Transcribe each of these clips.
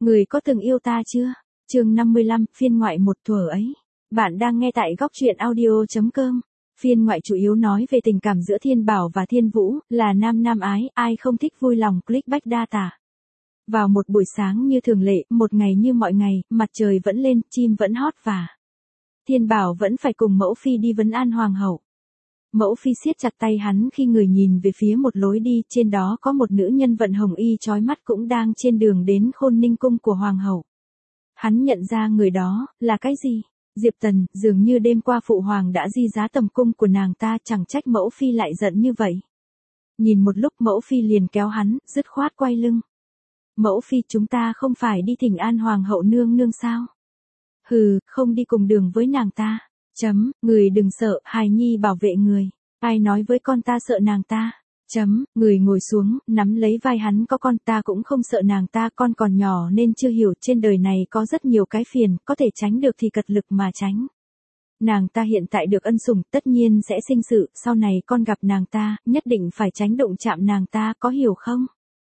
Người có từng yêu ta chưa? Chương 55, phiên ngoại một thuở ấy. Bạn đang nghe tại góc truyện audio.com. Phiên ngoại chủ yếu nói về tình cảm giữa Thiên Bảo và Thiên Vũ, là nam nam ái, ai không thích vui lòng clickbait data. Vào một buổi sáng như thường lệ, một ngày như mọi ngày, mặt trời vẫn lên, chim vẫn hót và Thiên Bảo vẫn phải cùng mẫu phi đi vấn an hoàng hậu. Mẫu phi siết chặt tay hắn khi người nhìn về phía một lối đi, trên đó có một nữ nhân vận hồng y chói mắt cũng đang trên đường đến Khôn Ninh cung của hoàng hậu. Hắn nhận ra người đó, là cái gì? Diệp Tần, dường như đêm qua phụ hoàng đã di giá tầm cung của nàng ta, chẳng trách mẫu phi lại giận như vậy. Nhìn một lúc mẫu phi liền kéo hắn, dứt khoát quay lưng. Mẫu phi, chúng ta không phải đi thỉnh an hoàng hậu nương nương sao? Hừ, không đi cùng đường với nàng ta. Người đừng sợ, hài nhi bảo vệ người. Ai nói với con ta sợ nàng ta? Người ngồi xuống, nắm lấy vai hắn, có con ta cũng không sợ nàng ta, con còn nhỏ nên chưa hiểu, trên đời này có rất nhiều cái phiền, có thể tránh được thì cật lực mà tránh. Nàng ta hiện tại được ân sủng, tất nhiên sẽ sinh sự, sau này con gặp nàng ta, nhất định phải tránh đụng chạm nàng ta, có hiểu không?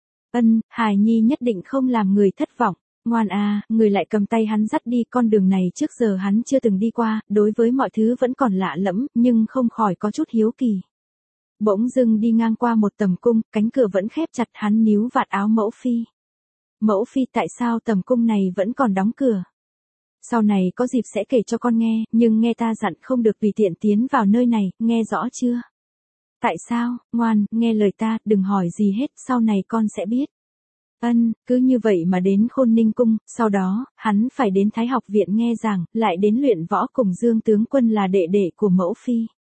Hài nhi nhất định không làm người thất vọng. Ngoan à, người lại cầm tay hắn dắt đi, con đường này trước giờ hắn chưa từng đi qua, đối với mọi thứ vẫn còn lạ lẫm, nhưng không khỏi có chút hiếu kỳ. Bỗng dưng đi ngang qua một tầm cung, cánh cửa vẫn khép chặt, hắn níu vạt áo mẫu phi. Mẫu phi, tại sao tầm cung này vẫn còn đóng cửa? Sau này có dịp sẽ kể cho con nghe, nhưng nghe ta dặn không được tùy tiện tiến vào nơi này, nghe rõ chưa? Tại sao? Ngoan, nghe lời ta, đừng hỏi gì hết, sau này con sẽ biết. Cứ như vậy mà đến Khôn Ninh cung, sau đó, hắn phải đến Thái học viện nghe giảng, lại đến luyện võ cùng Dương tướng quân là đệ đệ của mẫu phi.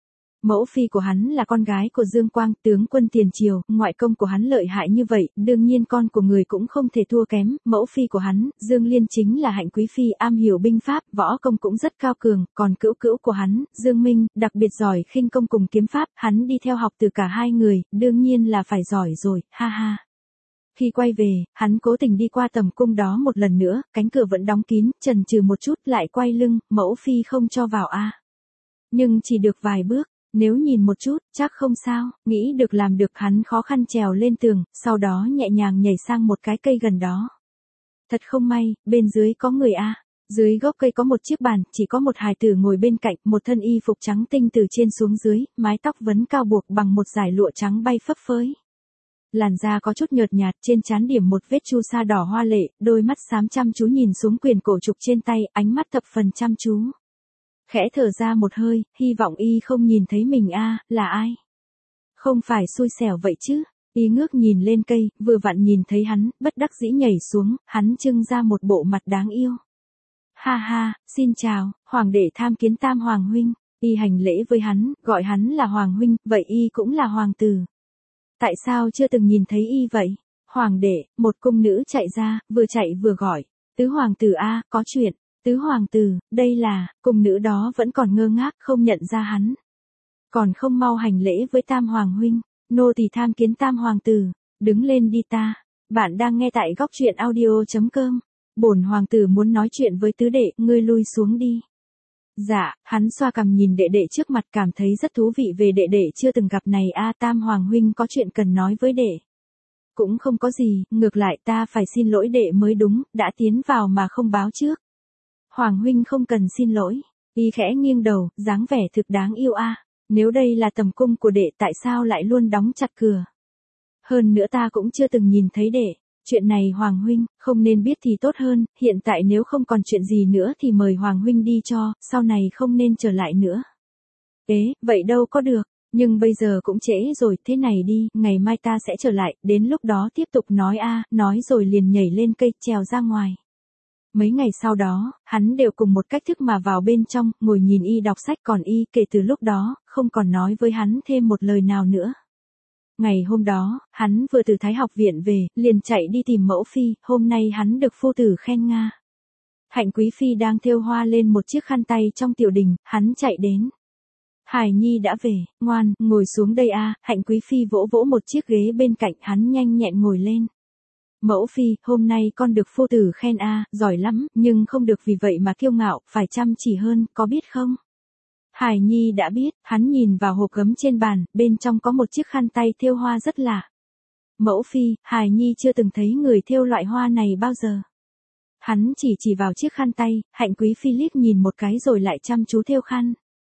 Mẫu phi của hắn là con gái của Dương Quang, tướng quân tiền triều, ngoại công của hắn lợi hại như vậy, đương nhiên con của người cũng không thể thua kém, mẫu phi của hắn, Dương Liên chính là hạnh quý phi, am hiểu binh pháp, võ công cũng rất cao cường, còn cữu cữu của hắn, Dương Minh, đặc biệt giỏi khinh công cùng kiếm pháp, hắn đi theo học từ cả hai người, đương nhiên là phải giỏi rồi, ha ha. Khi quay về, hắn cố tình đi qua tầm cung đó một lần nữa, cánh cửa vẫn đóng kín, chần chừ một chút lại quay lưng, mẫu phi không cho vào a. Nhưng chỉ được vài bước, nếu nhìn một chút, chắc không sao, nghĩ được làm được, hắn khó khăn trèo lên tường, sau đó nhẹ nhàng nhảy sang một cái cây gần đó. Thật không may, bên dưới có người a. Dưới gốc cây có một chiếc bàn, chỉ có một hài tử ngồi bên cạnh, một thân y phục trắng tinh từ trên xuống dưới, mái tóc vấn cao buộc bằng một dải lụa trắng bay phấp phới. Làn da có chút nhợt nhạt, trên trán điểm một vết chu sa đỏ hoa lệ, đôi mắt xám chăm chú nhìn xuống quyền cổ trục trên tay, ánh mắt thập phần chăm chú. Khẽ thở ra một hơi, hy vọng y không nhìn thấy mình a. Là ai? Không phải xui xẻo vậy chứ? Y ngước nhìn lên cây, vừa vặn nhìn thấy hắn, bất đắc dĩ nhảy xuống, hắn trưng ra một bộ mặt đáng yêu. Ha ha, xin chào, hoàng đệ tham kiến Tam hoàng huynh. Y hành lễ với hắn, gọi hắn là hoàng huynh, vậy y cũng là hoàng tử. Tại sao chưa từng nhìn thấy y vậy? Hoàng đệ, một cung nữ chạy ra, vừa chạy vừa gọi. Tứ hoàng tử a, có chuyện. Tứ hoàng tử, đây là, cung nữ đó vẫn còn ngơ ngác không nhận ra hắn. Còn không mau hành lễ với Tam hoàng huynh, nô tỳ tham kiến Tam hoàng tử, đứng lên đi ta. Bạn đang nghe tại góc truyện audio.com. Bổn hoàng tử muốn nói chuyện với tứ đệ, ngươi lui xuống đi. Dạ, hắn xoa cằm nhìn đệ đệ trước mặt, cảm thấy rất thú vị về đệ đệ chưa từng gặp này a. Tam hoàng huynh có chuyện cần nói với đệ. Cũng không có gì, ngược lại ta phải xin lỗi đệ mới đúng, đã tiến vào mà không báo trước. Hoàng huynh không cần xin lỗi. Y khẽ nghiêng đầu, dáng vẻ thực đáng yêu a. Nếu đây là tầm cung của đệ, tại sao lại luôn đóng chặt cửa? Hơn nữa ta cũng chưa từng nhìn thấy đệ. Chuyện này Hoàng huynh, không nên biết thì tốt hơn, hiện tại nếu không còn chuyện gì nữa thì mời Hoàng huynh đi cho, sau này không nên trở lại nữa. Vậy đâu có được, nhưng bây giờ cũng trễ rồi, thế này đi, ngày mai ta sẽ trở lại, đến lúc đó tiếp tục nói a. Nói rồi liền nhảy lên cây, trèo ra ngoài. Mấy ngày sau đó, hắn đều cùng một cách thức mà vào bên trong, ngồi nhìn y đọc sách, còn y, kể từ lúc đó, không còn nói với hắn thêm một lời nào nữa. Ngày hôm đó, hắn vừa từ Thái học viện về, liền chạy đi tìm mẫu phi, hôm nay hắn được phu tử khen nga. Hạnh quý phi đang thêu hoa lên một chiếc khăn tay trong tiểu đình, hắn chạy đến. Hải nhi đã về, ngoan, ngồi xuống đây a. Hạnh quý phi vỗ vỗ một chiếc ghế bên cạnh, hắn nhanh nhẹn ngồi lên. Mẫu phi, hôm nay con được phu tử khen a, giỏi lắm, nhưng không được vì vậy mà kiêu ngạo, phải chăm chỉ hơn, có biết không? Hải nhi đã biết, hắn nhìn vào hộp gấm trên bàn, bên trong có một chiếc khăn tay thêu hoa rất lạ. Mẫu phi, Hải nhi chưa từng thấy người thêu loại hoa này bao giờ. Hắn chỉ vào chiếc khăn tay, Hạnh Quý Phi liếc nhìn một cái rồi lại chăm chú thêu khăn.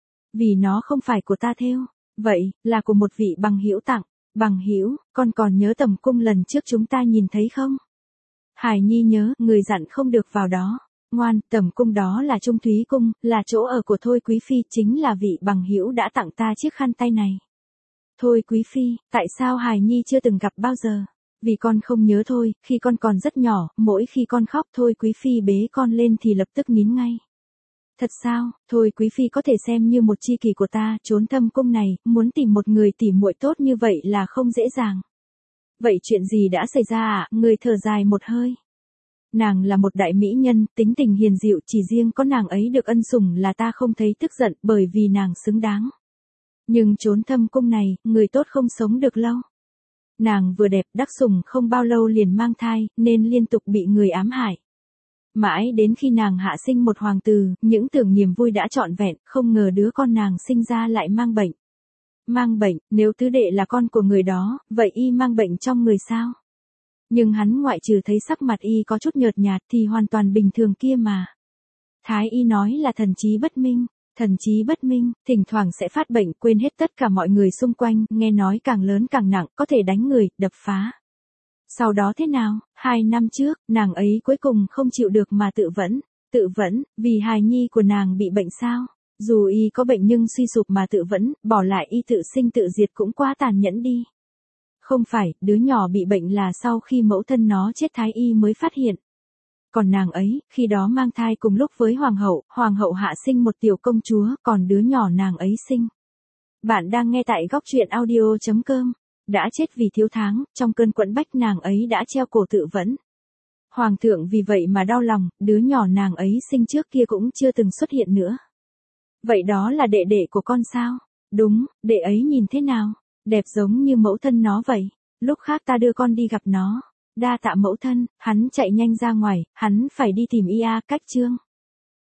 Vì nó không phải của ta thêu, vậy, là của một vị bằng hữu tặng. Bằng hữu, con còn nhớ tầm cung lần trước chúng ta nhìn thấy không? Hài Nhi nhớ, người dặn không được vào đó. Ngoan, tầm cung đó là Trung Thúy Cung, là chỗ ở của Thôi Quý Phi, chính là vị bằng hữu đã tặng ta chiếc khăn tay này. Thôi Quý Phi, tại sao Hài Nhi chưa từng gặp bao giờ? Vì con không nhớ thôi, khi con còn rất nhỏ, mỗi khi con khóc Thôi Quý Phi bế con lên thì lập tức nín ngay. Thật sao, Thôi Quý Phi có thể xem như một tri kỷ của ta, trốn thâm cung này, muốn tìm một người tỉ muội tốt như vậy là không dễ dàng. Vậy chuyện gì đã xảy ra ạ? Người thở dài một hơi. Nàng là một đại mỹ nhân, tính tình hiền dịu, chỉ riêng có nàng ấy được ân sủng là ta không thấy tức giận, bởi vì nàng xứng đáng. Nhưng trốn thâm cung này, người tốt không sống được lâu. Nàng vừa đẹp đắc sủng không bao lâu liền mang thai, nên liên tục bị người ám hại. Mãi đến khi nàng hạ sinh một hoàng tử, những tưởng niềm vui đã trọn vẹn, không ngờ đứa con nàng sinh ra lại mang bệnh. Mang bệnh, nếu tứ đệ là con của người đó, vậy y mang bệnh trong người sao? Nhưng hắn ngoại trừ thấy sắc mặt y có chút nhợt nhạt thì hoàn toàn bình thường kia mà. Thái y nói là thần trí bất minh. Thần trí bất minh, thỉnh thoảng sẽ phát bệnh, quên hết tất cả mọi người xung quanh, nghe nói càng lớn càng nặng, có thể đánh người, đập phá. Sau đó thế nào? 2 năm trước, nàng ấy cuối cùng không chịu được mà tự vẫn, vì hài nhi của nàng bị bệnh sao? Dù y có bệnh nhưng suy sụp mà tự vẫn, bỏ lại y tự sinh tự diệt cũng quá tàn nhẫn đi. Không phải, đứa nhỏ bị bệnh là sau khi mẫu thân nó chết thái y mới phát hiện. Còn nàng ấy, khi đó mang thai cùng lúc với hoàng hậu hạ sinh một tiểu công chúa, còn đứa nhỏ nàng ấy sinh. Bạn đang nghe tại góc truyện audio.com. Đã chết vì thiếu tháng, trong cơn quẫn bách nàng ấy đã treo cổ tự vẫn. Hoàng thượng vì vậy mà đau lòng, đứa nhỏ nàng ấy sinh trước kia cũng chưa từng xuất hiện nữa. Vậy đó là đệ đệ của con sao? Đúng, đệ ấy nhìn thế nào? Đẹp giống như mẫu thân nó vậy. Lúc khác ta đưa con đi gặp nó. Đa tạ mẫu thân, hắn chạy nhanh ra ngoài, hắn phải đi tìm Cách Trương.